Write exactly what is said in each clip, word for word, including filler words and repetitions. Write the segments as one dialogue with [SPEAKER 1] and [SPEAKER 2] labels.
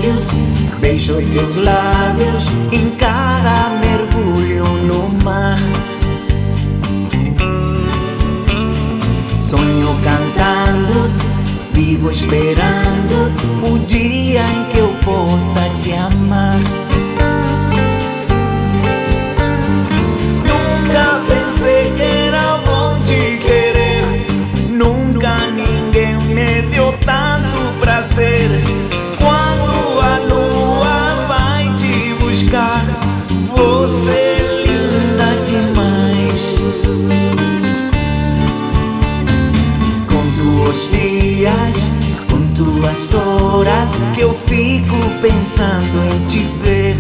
[SPEAKER 1] olhos, beijo seus lábios em cada mergulho no mar. Sonho cantando, vivo esperando o dia em que eu possa te amar. Nunca pensei que era bom te querer, nunca ninguém me deu tanto prazer. Quando a lua vai te buscar, você é linda demais. Conto os dias, conto as horas que eu fico pensando em te ver.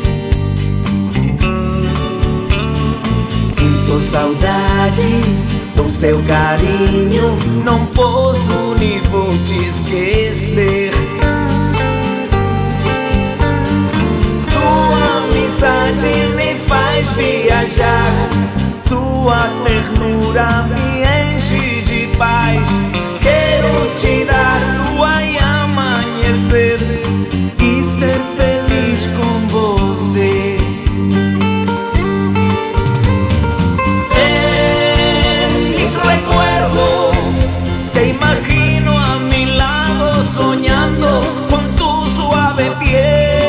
[SPEAKER 1] Sinto saudade do seu carinho, não posso nem vou te esquecer. Sua mensagem me faz viajar, sua ternura me enche de paz. Quero te dar lua e amanhecer e ser feliz com você. En mis recuerdos te imagino a mi lado, soñando con tu suave piel.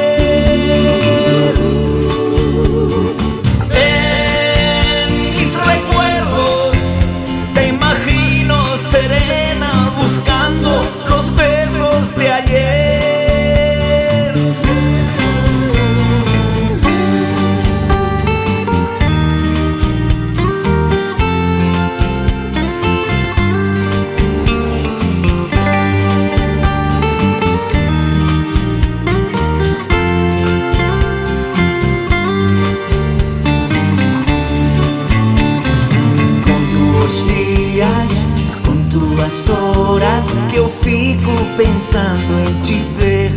[SPEAKER 1] En mis recuerdos te imagino serena, buscando los besos de ayer. Conto os dias, conto as horas que eu fico pensando em te ver.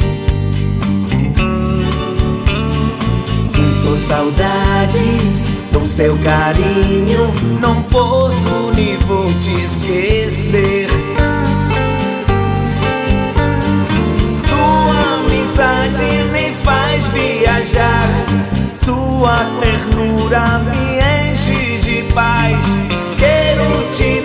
[SPEAKER 1] Sinto saudade do seu carinho, não posso nem vou te esquecer. Sua mensagem me faz viajar, sua ternura me enche de paz. Quero te